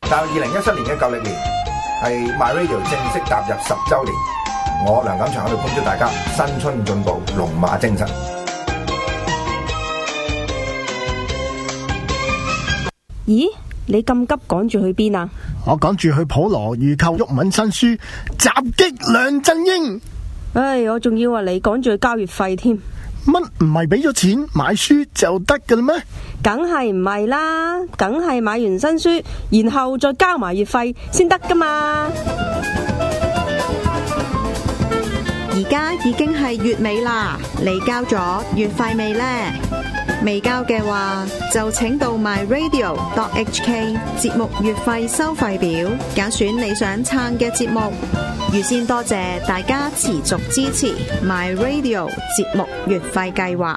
但係2017年嘅舊曆年係 My Radio 正式踏入10週年，我梁錦祥喺度恭祝大家新春進步，龍馬精神。 咦？你咁急趕住去邊啊？ 我趕住去普羅預購毓民新書《襲擊梁振英》。 唉，我仲以為你趕住去交月費添。 乜唔係俾咗錢買書就得㗎啦咩？ 梗係唔係啦，梗係買完新書，然後再交埋月費先得噶嘛。 而家已經係月尾啦，你交咗月費未呢？未交嘅話，就請到 myradio.hk 節目月費收費表，揀選你想撐嘅節目。預先多謝大家持續支持 myradio 節目月費計劃。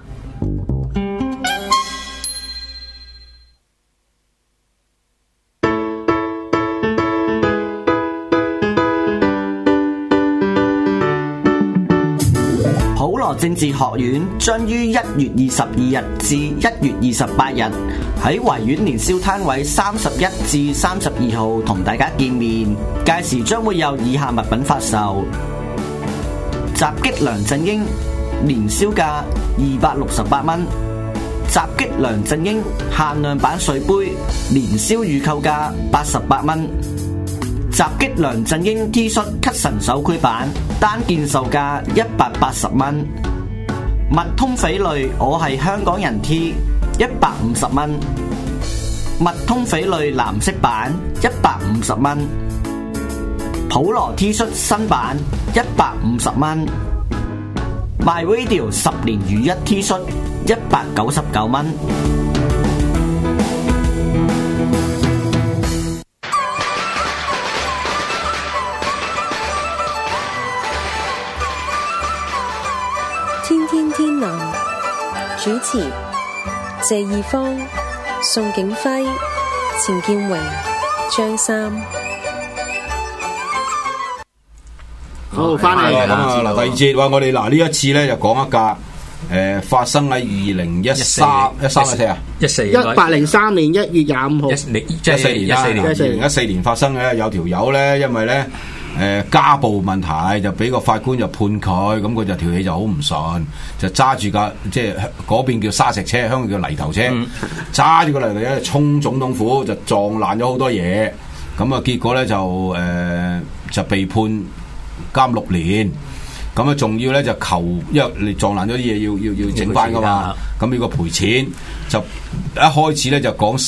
普羅政治學院將於1月22日至1月28日喺維園年宵攤位31至32號同大家見面，屆時將會有以下物品發售：襲擊梁振英年宵價268蚊，襲擊梁振英限量版水杯年宵預購價88蚊，襲擊梁振英 T 恤吸塵手繪版單件售價180蚊，麥通翡翠我係香港人 T 150蚊，麥通翡翠藍色版150蚊，普羅 T 恤新版150蚊，My Radio 10年如一 T 恤199蚊。 天天天藍主持謝義方、宋景輝、錢建榮、張三。 好，翻嚟咁啊！嗱，第二節話我哋嗱呢一次咧就講一架發生喺2013啊 1803年1月25號 ，2014年發生嘅，有條友咧，因為咧家暴問題就俾個法官就判佢，咁佢就條氣就好唔順，就揸住架即係嗰邊叫砂石車，香港叫泥頭車，揸住個泥頭車衝總統府，就撞爛咗好多嘢，咁啊結果咧就被判監6年。咁啊，仲要咧就求，因為你撞爛咗啲嘢，要整翻噶嘛。咁呢個賠錢就一開始咧就講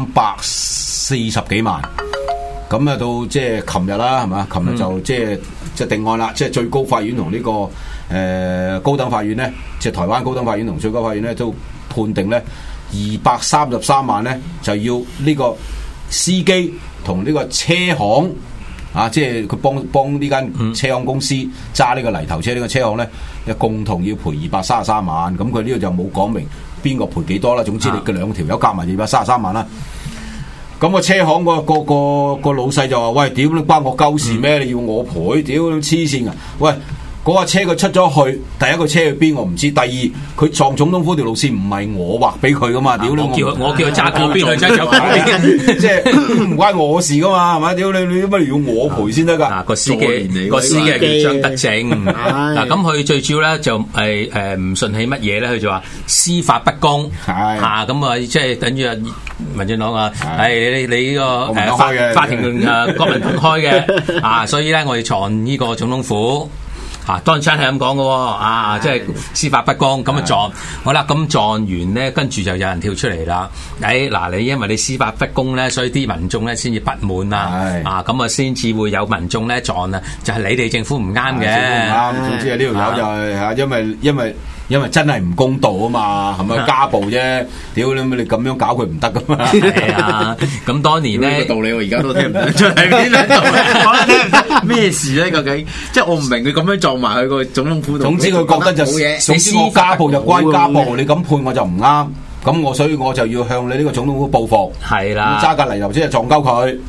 340幾萬。咁啊，到即係琴日啦，係嘛？琴日就即係定案啦。即係最高法院同呢個高等法院咧，即係台灣高等法院同最高法院咧，都判定咧233萬咧，就要呢個司機同呢個車行。啊！即係佢幫呢間車行公司揸呢個泥頭車呢個車行咧，共同要賠233萬。咁佢呢度就冇講明邊個賠幾多啦。總之你嘅兩條友夾埋233萬啦。咁個車行個老細就話：喂，屌你關我鳩事咩？你要我賠？屌你黐線噶！喂！嗰架車佢出咗去，第一個車去邊我唔知，第二佢撞總統府條路線唔係我畫俾佢噶嘛，屌你！ 我叫佢揸嗰邊，佢揸走嗰邊， 即係唔關我事噶嘛，係咪？屌你乜要我賠先得㗎？ 嗱，個司機係叫張德正。嗱，咁佢最主要咧就係唔順氣乜嘢咧？佢就話司法不公嚇，咁啊即係等於民進黨啊，你呢個法庭國民黨開嘅啊，所以咧我哋撞呢個總統府。當然真係咁講嘅，即係司法不公咁啊撞，好啦，咁撞完咧，跟住就有人跳出嚟啦。嗱，你因為你司法不公咧，所以啲民眾咧先至不滿啦，咁啊先至會有民眾咧撞啊，就係你哋政府唔啱嘅， 唔啱。總之係呢條友就係因為真係唔公道啊嘛，係咪家暴啫？屌你咁樣搞佢唔得噶嘛？ 係啊，咁當年咧道理我而家都聽唔出係邊兩道，我都聽唔得咩事咧？究竟即係我唔明佢咁樣撞埋去個總統府度。 總之佢覺得就總之我家暴就關家暴，你咁判我就唔啱。咁所以我就要向你呢個總統府報復。 係啦， 揸架泥頭車撞鳩佢。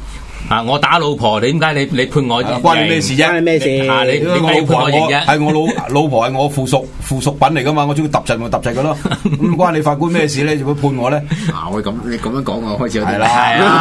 我打老婆，你點解你判我刑？ 關你咩事啫？ 關你咩事？ 你我老婆係我老婆係我附屬品嚟噶嘛，我中意揼柒咪揼柒佢咯。咁關你法官咩事咧？做乜判我咧？ 喂，咁你咁樣講我開始有啲係啦，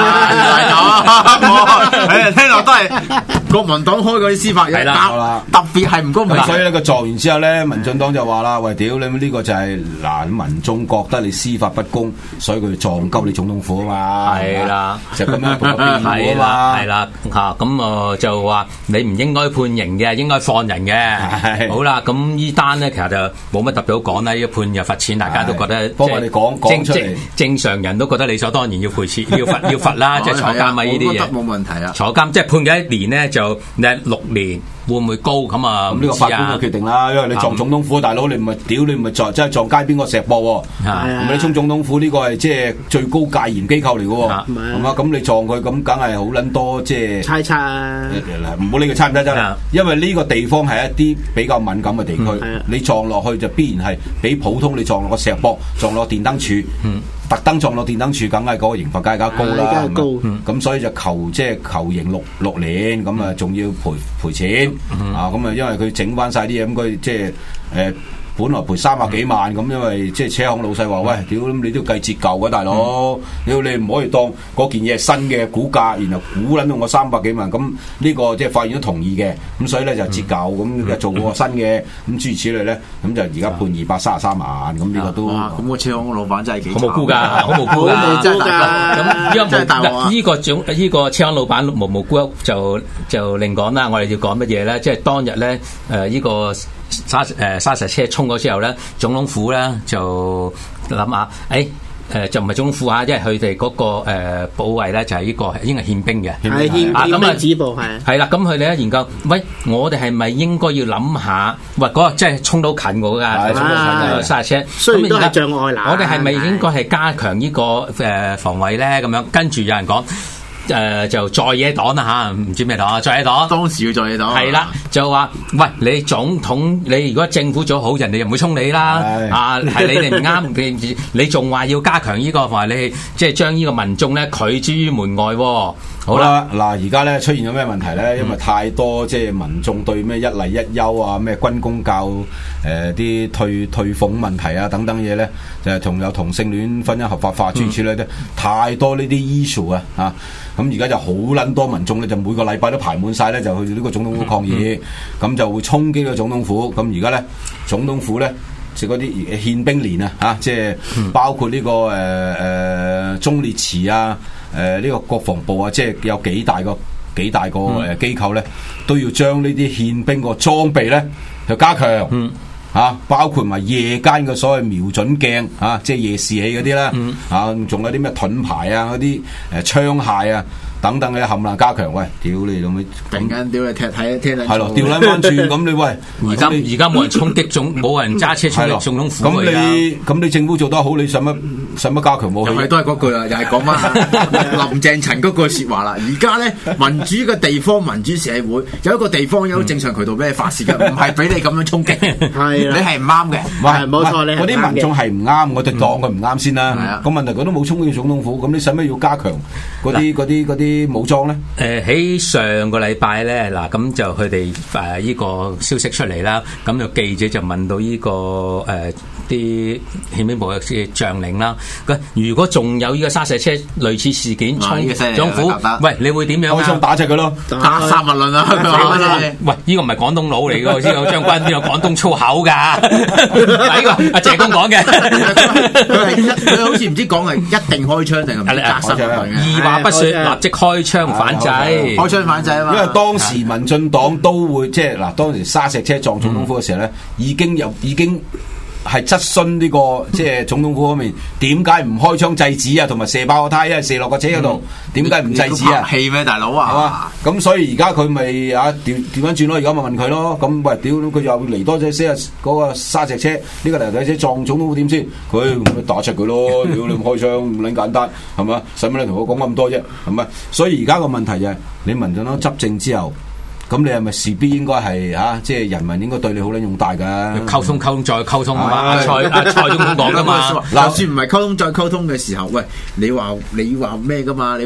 聽落都係國民黨開嗰啲司法嘢，特別係唔公平。 所以呢個作完之後咧，民進黨就話啦：喂，屌你呢個就係嗱，民眾覺得你司法不公，所以佢撞鳩你總統府啊嘛。 係啦， 就咁樣辯護啊嘛。 係啦，咁就話你唔應該判刑嘅，應該放人嘅。好啦，咁呢單咧其實就冇乜特別好講啦，一判就罰錢，大家都覺得幫我哋講出嚟。 正常人都覺得理所當然要賠錢，要罰啦，即係坐監咪呢啲嘢。 我覺得冇問題啊。 坐監即係判咗1年咧，就6年。會唔會高咁啊？ 咁呢個法官嘅決定啦，因為你撞總統府，大佬你唔係屌你唔係真係撞街邊個石膊喎，唔係你衝總統府呢個係即係最高戒嚴機構嚟嘅喎，係嘛？咁你撞佢咁，梗係好撚多即係猜測啊！唔好理佢猜唔猜測，因為呢個地方係一啲比較敏感嘅地區，你撞落去就必然係比普通你撞落個石膊、撞落電燈柱。特登撞落電燈柱，梗係嗰個刑罰更加高啦。咁所以就求刑六年，咁啊仲要賠錢啊！咁啊，因為佢整翻晒啲嘢，咁佢即係本來賠300幾萬咁，因為即係車行老細話：喂，屌你都要計折舊嘅大佬，屌你唔可以當嗰件嘢係新嘅估價，然後估撚到我300幾萬，咁呢個即係法院都同意嘅，咁所以咧就折舊，咁就做個新嘅，咁諸如此類咧，咁就而家判233萬，咁呢個都咁個車行老闆真係幾好無辜㗎，好無辜㗎， 真係咁真係大鑊啊！ 呢個車行老闆無辜就另講啦，我哋要講乜嘢咧？即係當日咧呢個沙石車衝咗之後咧，總統府咧就諗下，就唔係總統府啊，因為佢哋嗰個保衞咧就係呢個應該係憲兵嘅， 係憲兵止步係啦。 咁佢哋咧研究，喂，我哋係咪應該要諗下，喂嗰個即係衝到近我㗎，衝到近嘅沙石車， 雖然都係障礙欄， 我哋係咪應該係加強呢個防衞咧？咁樣跟住有人講。就在野黨啦嚇，唔知咩黨啊，在野黨當時要在野黨係啦，就話喂，你總統你如果政府做好，人哋又唔會衝你啦，係你哋唔啱，你仲話要加強呢個，話你即係將呢個民眾咧拒之於門外喎。 好啦，嗱而家咧出現咗咩問題咧？因為太多即係民眾對咩一例一休啊、咩軍公教啲退俸問題啊等等嘢咧，就係有同性戀婚姻合法化諸如此類咧，太多呢啲 issue 啊咁而家就好撚多民眾咧，就每個禮拜都排滿晒咧，就去呢個總統府抗議，咁就會衝擊個總統府。咁而家咧總統府咧，就嗰啲憲兵連啊即係包括呢個忠烈祠啊。呢個國防部啊，即係有幾大個機構咧，都要將呢啲憲兵個裝備咧就加強，包括埋夜間嘅所謂瞄準鏡即係夜視器嗰啲啦，仲有啲咩盾牌啊，嗰啲槍械啊。等等嘅冚唪唥加強，喂，屌你老味！ 突然間屌你踢睇聽係咯，調撚翻轉咁你喂， 而家冇人衝擊冇人揸車衝擊總統府咁你政府做得好，你使乜加強武器？ 又係都係嗰句啦，又係講翻林鄭陳嗰句説話啦。而家咧民主嘅地方、民主社會有一個地方有正常渠道俾你發泄嘅，唔係俾你咁樣衝擊。係你係唔啱嘅， 係冇錯，你嗰啲民眾係唔啱，我哋當佢唔啱先啦。個問題佢都冇衝擊總統府，咁你使乜要加強嗰啲武裝咧？ 喺上個禮拜咧，嗱咁就佢哋依個消息出嚟啦，咁就記者就問到呢個啲憲兵部嘅將領啦，如果仲有呢個沙石車類似事件衝總統府，喂，你會點樣啊？ 開槍打隻佢咯， 打殺勿論啊！ 喂，呢個唔係廣東佬嚟㗎，呢個將軍邊有廣東粗口㗎？呢個阿謝公講嘅， 佢好似唔知講係一定開槍定係打殺勿論， 二話不說立即開槍反制， 開槍反制啊嘛！ 因為當時民進黨都會即係嗱，當時沙石車撞總統府嘅時候咧，已經係質詢呢個即係總統府方面，點解唔開槍制止啊？同埋射爆個胎，因為射落個車嗰度，點解唔制止啊？ 氣咩大佬啊？係嘛？ 咁所以而家佢咪調翻轉咯，而家咪問佢咯。咁喂，屌佢又嚟多隻嗰個沙石車，呢個泥地車撞總統府點先？佢咪打出佢咯？屌你唔開槍咁撚簡單係嘛？使乜你同我講咁多啫？係咪？所以而家個問題就係你民進黨執政之後。咁你係咪事必應該係即係人民應該對你好撚勇大㗎？ 溝通再溝通啊嘛！阿蔡總講㗎嘛。 就算唔係溝通再溝通嘅時候，喂，你話咩㗎嘛？你話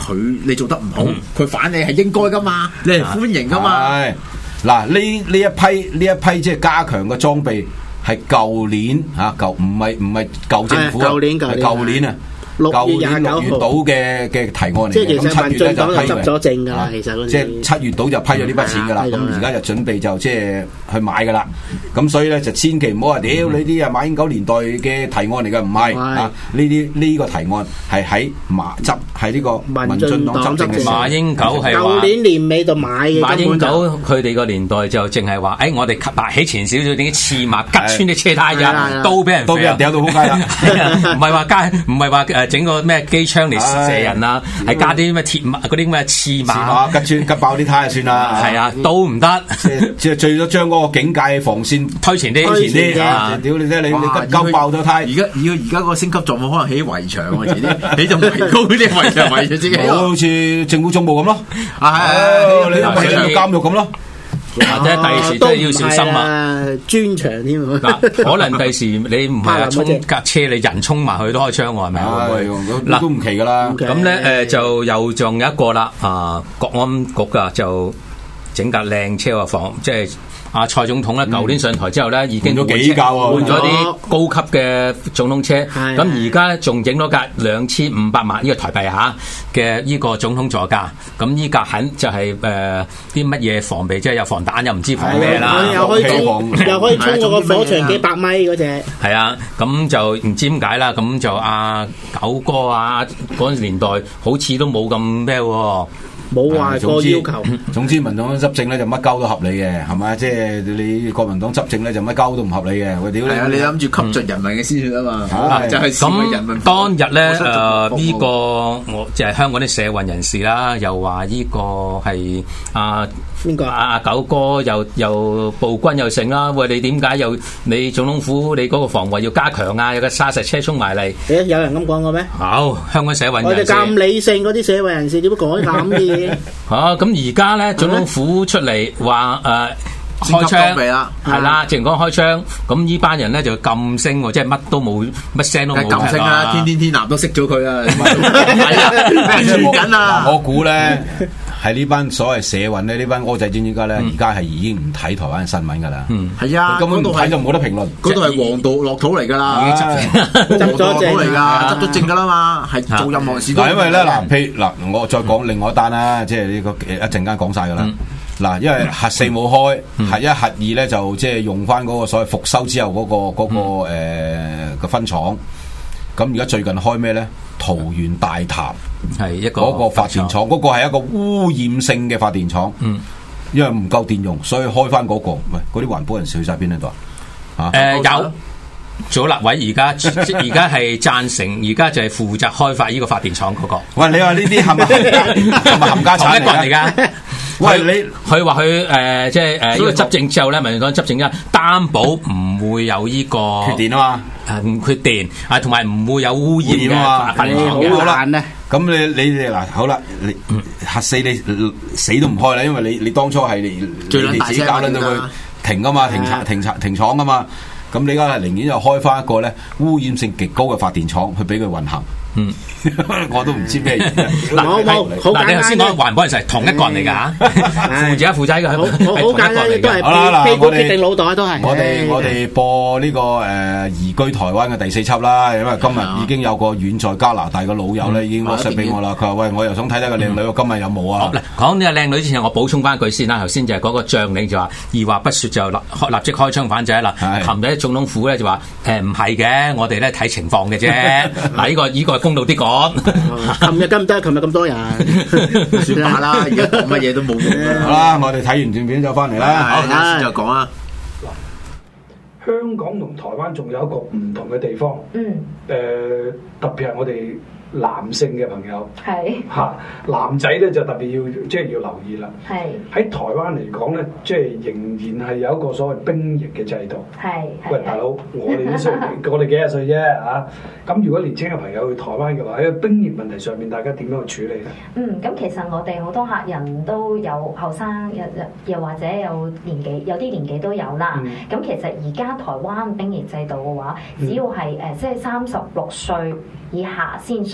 你做得唔好，佢反你係應該噶嘛，你係歡迎噶嘛。 係嗱，呢一批即係加強嘅裝備係舊年嚇舊唔係舊政府啊，係舊年啊。舊年6月到嘅提案嚟嘅，咁7月咧就批執咗證㗎啦，其實即係7月到就批咗呢筆錢㗎啦，咁而家就準備就即係去買㗎啦。咁所以咧就千祈唔好話屌你啲啊馬英九年代嘅提案嚟嘅，唔係啊，呢個提案係喺呢個民進黨執政嘅時候。 馬英九係舊年年尾就買嘅。 馬英九佢哋個年代就淨係話，我哋白起前少少點刺馬吉穿啲車胎咋，都俾人掉到好街啦。 唔係話整個咩機槍嚟射人啊，係加啲咩鐵馬嗰啲咩刺馬吉爆啲胎就算啦。 係啊，都唔得， 即係最多將嗰個警戒防線推前啲， 屌你啫！你吉爆咗胎， 而家個升級狀況可能起圍牆喎，遲啲起就圍高啲圍牆圍住自己。 好似政府總部咁咯，你圍牆監獄咁咯。 或者第時真係要小心啊！ 專長添嗱，可能第時你唔係話衝架車，你人衝埋去都開槍喎，係咪啊？ 嗱，都唔奇噶啦。 咁咧就又仲有一個啦，國安局啊就整架靚車啊防即係。蔡總統咧，舊年上台之後咧，已經換咗幾架喎， 換咗啲高級嘅總統車。咁而家仲整咗架2500萬呢個台幣嚇嘅呢個總統座駕。咁呢架肯就係啲乜嘢防備，即係有防彈又唔知防咩啦。 又可以衝過個火場幾百米嗰隻。係啊，咁就唔知點解啦。咁就九哥嗰年代好似都冇咁咩喎。 冇話個要求。 總之民黨執政咧就乜鳩都合理嘅，係咪？即係你國民黨執政咧就乜鳩都唔合理嘅。喂，屌你諗住吸盡人民嘅鮮血啊嘛，就係咁當日咧呢個我就係香港啲社運人士啦，又話呢個係邊個九哥又暴君又成啦。喂，你點解你總統府你嗰個防衞要加強啊？有個沙石車衝埋嚟。 有人咁講過咩？ 好，香港社運人士。 我哋咁理性嗰啲社運人士點會講咁嘅嘢？ 咁而家咧總統府出嚟話開槍係啦，淨講開槍，咁呢班人咧就禁聲喎，即係乜都冇，乜聲都冇。 禁聲啦，天南都識咗佢啊！係啊，俾人傳緊啊！ 我估咧係呢班所謂社運咧，呢班柯仔專家咧，而家係已經唔睇台灣新聞噶啦。 係啊， 根本唔睇就冇得評論。 嗰度係黃道落土嚟噶啦，已經執咗證嚟噶，執咗證噶啦嘛，係做任何事都。 因為咧譬如我再講另外一單啦，即係呢個一陣間講晒噶啦。嗱，因為核4冇開，核1核2咧就即係用翻嗰個所謂復修之後嗰個分廠。咁而家最近開咩咧？桃園大潭係一個嗰個發電廠，嗰個係一個污染性嘅發電廠。因為唔夠電用，所以開翻嗰個。喂，嗰啲環保人士去晒邊度啊？ 有組立委而家係贊成，而家就係負責開發呢個發電廠嗰個。 喂，你話呢啲係咪冚家產一個人嚟㗎？喂，佢話佢即係呢個執政之後咧，民進黨執政之後擔保唔會有呢個缺電啊嘛， 唔缺電同埋唔會有污染啊嘛。 好啦，咁你哋嗱好啦，你核4你死都唔開啦，因為你當初係你自己搞撚到佢停㗎嘛，停廠㗎嘛。咁你而家係寧願又開翻一個咧污染性極高嘅發電廠去俾佢運行。我都唔知咩原因。 嗱，你頭先講環保人士係同一個人嚟㗎，負責嘅係好簡單，都係屁股決定腦袋都係。 我哋播呢個移居台灣嘅第4輯啦，因為今日已經有個遠在加拿大嘅老友咧已經 WhatsApp 俾我啦。佢話：喂，我又想睇睇個靚女，我今日有冇啊？ 講呢個靚女之前，我補充翻一句先啦。頭先就係嗰個將領就話二話不説就立即開槍反制啦。琴日總統府咧就話唔係嘅，我哋咧睇情況嘅啫。嗱，呢個公道啲講。 琴日咁得，琴日咁多人， 算罷啦。而家講乜嘢都冇用。 好啦，我哋睇完段片就翻嚟啦。 好，先就講啊。 香港同台灣仲有一個唔同嘅地方。特別係我哋男性嘅朋友，男仔咧就特別要留意啦。喺台灣嚟講咧，即係仍然係有一個所謂兵役嘅制度。喂，大佬，我哋幾廿歲啫嚇。咁如果年輕嘅朋友去台灣嘅話，喺兵役問題上面，大家點樣去處理咧？ 咁其實我哋好多客人都有後生，又或者有啲年紀都有啦。咁其實而家台灣兵役制度嘅話，只要係即係36歲以下先需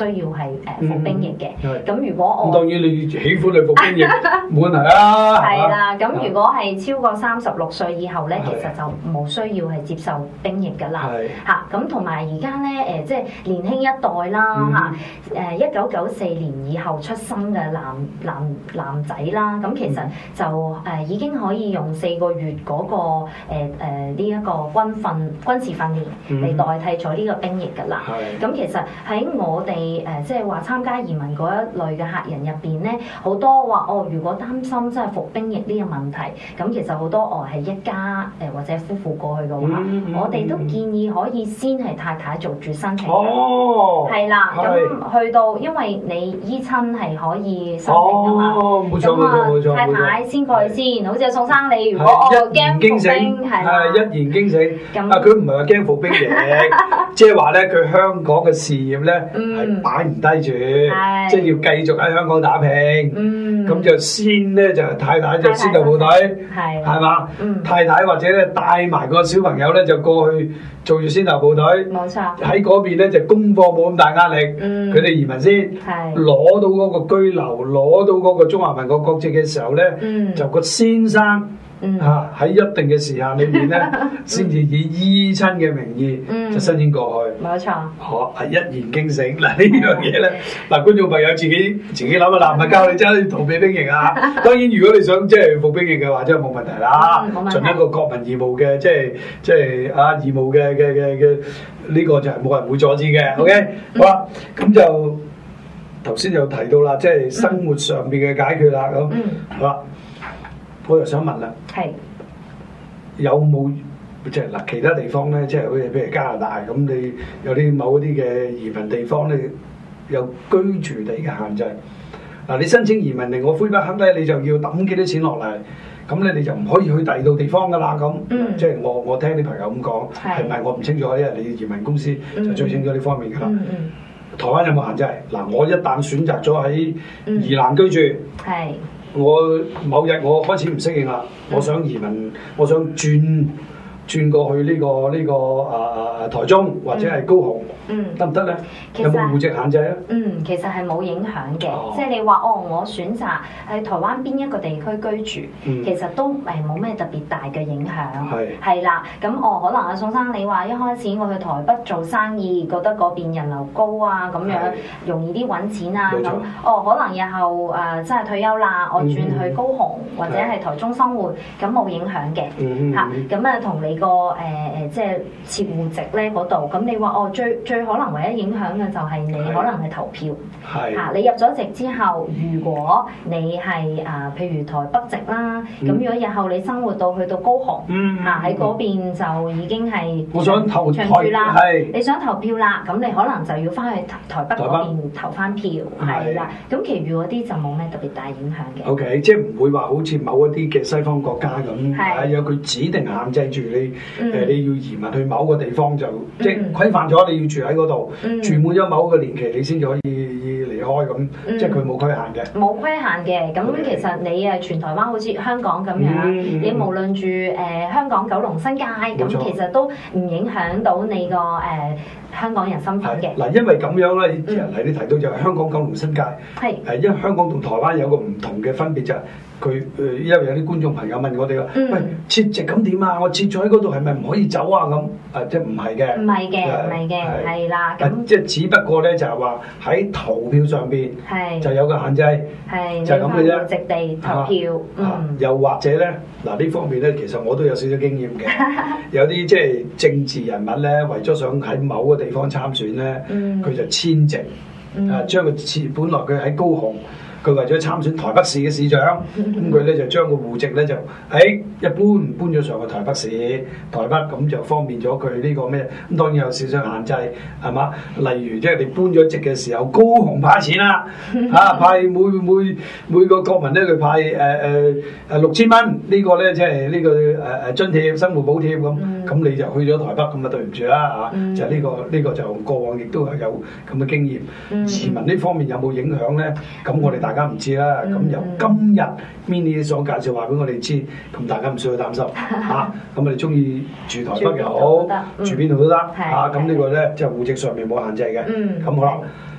要係服兵役嘅。咁如果我當然你喜歡去服兵役冇問題啦。 係啦，咁如果係超過36歲以後咧，其實就冇需要係接受兵役㗎啦。嚇，咁同埋而家咧即係年輕一代啦嚇，1994年以後出生嘅男仔啦，咁其實就已經可以用4個月嗰個呢一個軍事訓練嚟代替咗呢個兵役㗎啦。咁其實喺我哋即係話參加移民嗰一類嘅客人入邊咧，好多話如果擔心即係服兵役呢個問題，咁其實好多係一家或者夫婦過去嘅話，我哋都建議可以先係太太做住申請。係啦，咁去到因為你依親係可以申請㗎嘛，咁太太先過去先，好似宋生你如果驚服兵係一言驚醒。佢唔係話驚服兵役，即係話咧佢香港嘅事業咧係擺唔低住，即係要繼續喺香港打拼。咁就先咧就太太就先到部隊，係嘛？太太或者咧帶埋個小朋友咧就過去做住先頭部隊。 冇錯。喺嗰邊咧就功課冇咁大壓力，佢哋移民先，攞到嗰個居留，攞到嗰個中華民國國籍嘅時候咧，就個先生。喺一定嘅時間裏面咧，先至以依親嘅名義就申請過去。 冇錯。 係一言驚醒嗱呢樣嘢咧，嗱觀眾朋友自己諗下啦，唔係教你真係逃避兵役啊！當然如果你想即係服兵役嘅話，真係冇問題啦，盡一個國民義務嘅即係義務嘅呢個就係冇人會阻止嘅。OK， 好啦，咁就頭先又提到啦，即係生活上邊嘅解決啦，咁好啦。我又想問啦，有冇即係嗱其他地方咧，即係好似譬如加拿大咁，你有啲某啲嘅移民地方咧，有居住地嘅限制。嗱，你申請移民令我魁北克咧，你就要抌幾多錢落嚟，咁咧你就唔可以去第二度地方噶啦咁。即係我聽啲朋友咁講，係咪我唔清楚，因為你移民公司就最清楚呢方面噶啦。台灣有冇限制？嗱，我一旦選擇咗喺宜蘭居住，我某日我開始唔適應啦，我想移民，我想轉過去呢個台中或者係高雄，得唔得咧？有冇戶籍限制咧？ 其實係冇影響嘅，即係你話我選擇喺台灣邊一個地區居住，其實都冇咩特別大嘅影響。係啦，咁可能阿宋生你話一開始我去台北做生意，覺得嗰邊人流高啊，咁樣容易啲揾錢啊，咁可能日後真係退休啦，我轉去高雄或者係台中生活，咁冇影響嘅嚇。咁同你個即係設戶籍咧嗰度，咁你話最可能唯一影響嘅就係你可能係投票嚇。你入咗籍之後，如果你係譬如台北籍啦，咁如果日後你生活到去到高雄喺嗰邊就已經係我想投長住啦，你想投票啦，咁你可能就要翻去台北嗰邊投翻票，係啦。咁其餘嗰啲就冇咩特別大影響嘅。 OK， 即係唔會話好似某一啲嘅西方國家咁，有佢指定限制住你。你要移民去某個地方就即係規範咗，你要住喺嗰度，住滿咗某個年期，你先至可以離開咁，即係佢冇規限嘅。 冇規限嘅，咁其實你全台灣好似香港咁樣，你無論住香港、九龍、新界，咁其實都唔影響到你個香港人身份嘅。嗱， 因為咁樣咧，嚟你提到就係香港、九龍、新界，因為香港同台灣有個唔同嘅分別就係。佢因為有啲觀眾朋友問我哋話：喂，撤籍咁點啊？我撤咗喺嗰度係咪唔可以走啊？咁即係唔係嘅？ 唔係嘅，係啦。咁即係只不過咧，就係話喺投票上邊就有個限制，就係咁嘅啫。 籍地投票， 又或者咧，嗱呢方面咧，其實我都有少少經驗嘅。有啲即係政治人物咧，為咗想喺某個地方參選咧，佢就遷籍，將個本來佢喺高雄。佢為咗參選台北市嘅市長，咁佢咧就將個戶籍咧就一搬咗上去台北市，台北咁就方便咗佢呢個咩？咁當然有少少限制，係嘛？例如即係你搬咗籍嘅時候，高雄派錢啦，派每個國民咧佢派6000蚊，呢個咧即係呢個津貼生活補貼咁你就去咗台北咁啊對唔住啦嚇，就呢個就過往亦都係有咁嘅經驗。移民呢方面有冇影響咧？咁我哋大家唔知啦，咁由今日 Minnie 所介紹話俾我哋知，咁大家唔需要擔心嚇。咁我哋中意住台北又好，住邊度都得嚇。咁呢個咧即係戶籍上面冇限制嘅。咁好啦，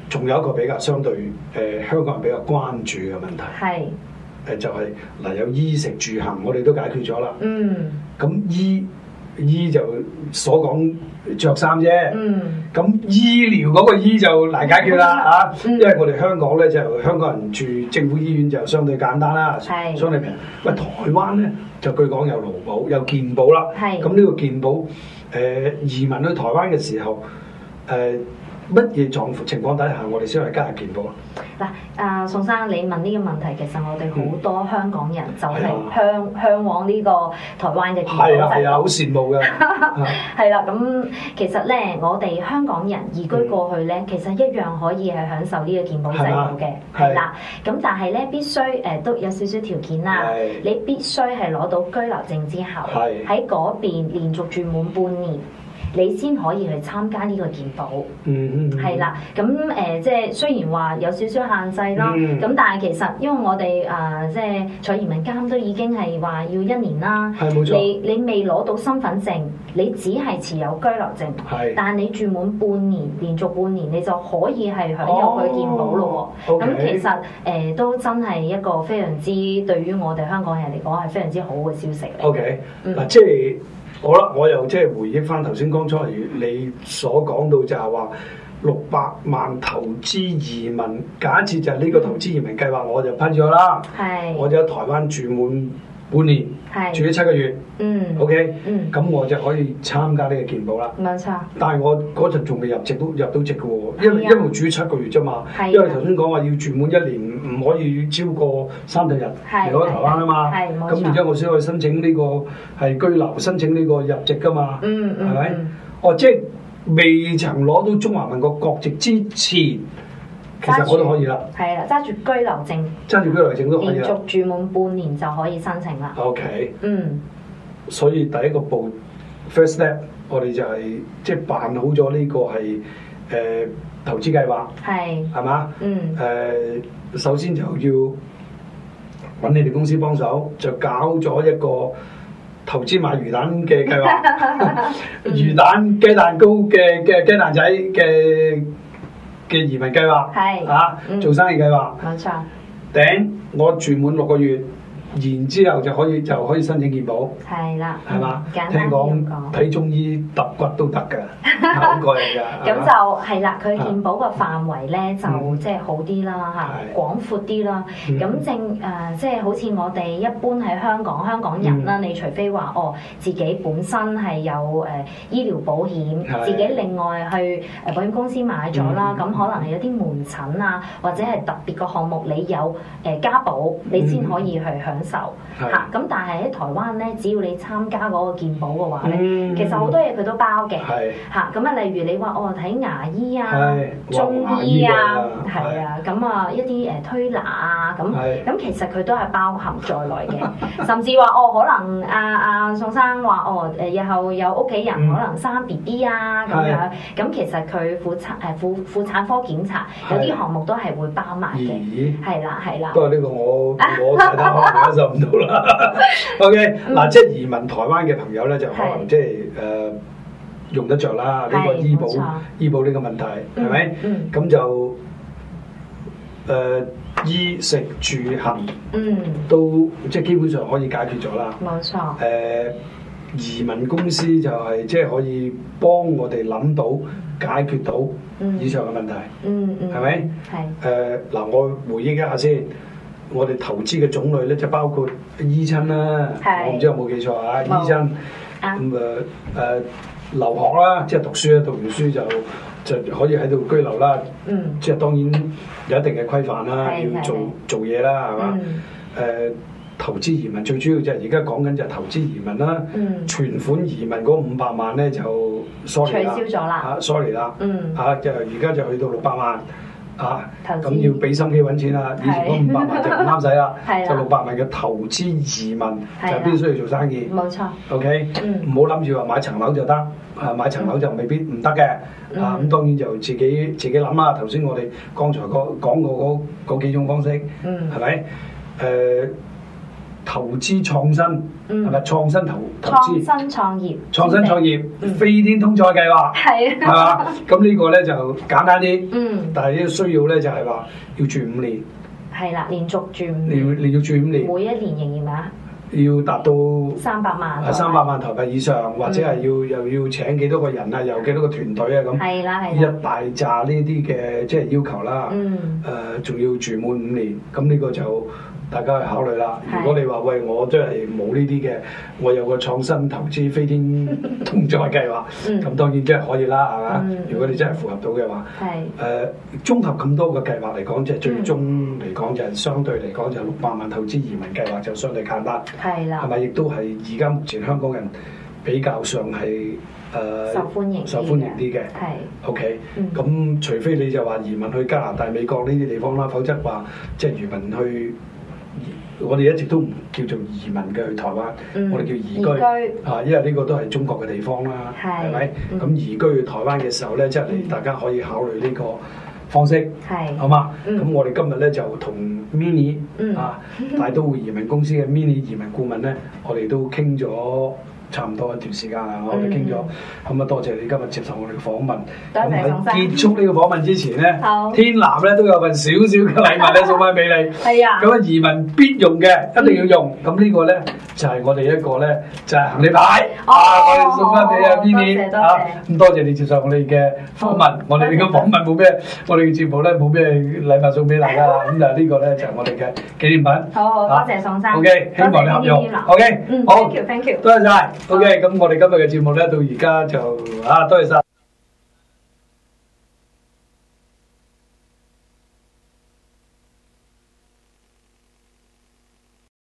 仲有一個比較相對香港人比較關注嘅問題， 係就係嗱有衣食住行，我哋都解決咗啦。咁衣就所講着衫啫。咁醫療嗰個醫就難解決啦嚇，因為我哋香港咧就香港人住政府醫院就相對簡單啦，相對平。喂，台灣咧就據講有勞保有健保啦。咁呢個健保移民去台灣嘅時候乜嘢情況底下我哋先去加入健保啊？ 嗱，宋生，你問呢個問題，其實我哋好多香港人就係向往呢個台灣嘅健保制度。 係啊，好羨慕嘅。 係啦，咁其實咧，我哋香港人移居過去咧，其實一樣可以係享受呢個健保制度嘅。係啦，咁但係咧必須都有少少條件啦。你必須係攞到居留證之後，喺嗰邊連續住滿半年。你先可以去參加呢個健保，係啦。咁即係雖然話有少少限制啦，咁但係其實因為我哋即係取移民監都已經係話要1年啦。係冇錯。你未攞到身份證，你只係持有居留證，但係你住滿半年，連續半年，你就可以係享有佢健保咯喎。咁其實都真係一個非常之對於我哋香港人嚟講係非常之好嘅消息嚟。 OK，嗱即係。好啦，我又即係回憶翻頭先剛才你所講到就係話600萬投資移民，假設就係呢個投資移民計劃我就批咗啦，我就喺台灣住滿半年，住咗7個月，OK，咁我就可以參加呢個健保啦。冇錯。但係我嗰陣仲未入籍都入到籍嘅喎，因為住7個月啫嘛。因為頭先講話要住滿1年，唔可以超過30日離開台灣啊嘛。咁然之後我先可以申請呢個係居留，申請呢個入籍㗎嘛。係咪？哦，即係未曾攞到中華民國國籍之前。其實我都可以啦， 係啦，揸住居留證， 都可以啦， 連續住滿半年就可以申請啦。 OK，所以第一個步 first step， 我哋就係即係辦好咗呢個係投資計劃，係嘛？首先就要揾你哋公司幫手，就搞咗一個投資買魚蛋嘅計劃，魚蛋雞蛋糕嘅雞蛋仔嘅移民計劃，做生意計劃，冇錯。頂我住滿6個月，然之後就可以申請健保，係啦，係嘛？聽講睇中醫揼骨都得㗎，好過癮㗎。咁就係啦，佢健保個範圍咧就即係好啲啦嚇，廣闊啲啦。咁即係好似我哋一般喺香港人啦，你除非話自己本身係有醫療保險，自己另外去保險公司買咗啦，咁可能係有啲門診啊，或者係特別個項目你有加保，你先可以去享受嚇。咁但係喺台灣咧，只要你參加嗰個健保嘅話咧，其實好多嘢佢都包嘅嚇。咁啊，例如你話睇牙醫啊、中醫啊，係啊，咁啊一啲推拿啊，咁其實佢都係包含在內嘅。甚至話可能阿宋生話日後有屋企人可能生 BB 啊咁樣，咁其實佢婦產科檢查有啲項目都係會包埋嘅，係啦係啦。 不過呢個我太太可能接受唔到啦。OK， 嗱，即係移民台灣嘅朋友咧，就可能即係用得着啦。呢個醫保呢個問題係咪？咁就衣食住行都即係基本上可以解決咗啦。冇錯。移民公司就係即係可以幫我哋諗到解決到以上嘅問題。係咪？係。嗱，我回憶一下先。我哋投資嘅種類咧，就包括醫生啦，我唔知有冇記錯啊，醫生咁留學啦，即係讀書啦，讀完書就可以喺度居留啦。即係當然有一定嘅規範啦，要做嘢啦，係嘛？投資移民最主要就係而家講緊就係投資移民啦。存款移民嗰500萬咧就 sorry 啦，取消咗啦，sorry 啦，就而家就去到600萬。咁要俾心機揾錢啦！以前嗰500萬就唔啱使啦，就600萬嘅投資移民就必須要做生意。冇錯。OK，唔好諗住話買層樓就得，買層樓就未必唔得嘅。咁當然就自己諗啦。頭先我哋剛才講過嗰幾種方式，係咪？投資創新係咪創新投資？創新創業，飛天通菜計劃係嘛？咁呢個咧就簡單啲，但係呢需要咧就係話要住5年。 係啦，連續住5年。 連續住5年。 每一年營業額。 要達到 300萬 ，300萬台幣以上，或者係又要請幾多個人啊，又幾多個團隊啊咁。 係啦， 一大紮呢啲嘅即係要求啦。仲要住滿5年，咁呢個就大家去考慮啦。如果你話喂，我真係冇呢啲嘅，我有個創新投資飛天通菜計劃，咁當然真係可以啦，係嘛？如果你真係符合到嘅話，綜合咁多個計劃嚟講，即係最終嚟講就係相對嚟講就600萬投資移民計劃就相對簡單，係啦，係咪？亦都係而家目前香港人比較上係受歡迎啲嘅，係 OK。咁除非你就話移民去加拿大、美國呢啲地方啦，否則話即係移民去。我哋一直都唔叫做移民嘅去台灣，我哋叫移居啊，因為呢個都係中國嘅地方啦，係咪？咁移居去台灣嘅時候咧，即係大家可以考慮呢個方式，係好嘛？咁我哋今日咧就同 Mini 啊大都會移民公司嘅 Mini 移民顧問咧，我哋都傾咗差唔多一段時間啦，我哋傾咗，咁啊多謝你今日接受我哋嘅訪問。咁喺結束呢個訪問之前咧，天藍咧都有份少少嘅禮物咧送翻俾你。係啊。咁啊移民必用嘅，一定要用。咁呢個咧就係我哋一個咧就係行李牌。我哋送翻俾阿 Mini 嚇。咁多謝你接受我哋嘅訪問。我哋呢個訪問冇咩，我哋嘅節目咧冇咩禮物送俾大家啦。咁就呢個咧就係我哋嘅紀念品。好，多謝宋生。OK，希望你合用。OK，好，thank you，多謝晒。OK，咁我哋今日嘅節目咧到而家就多謝晒。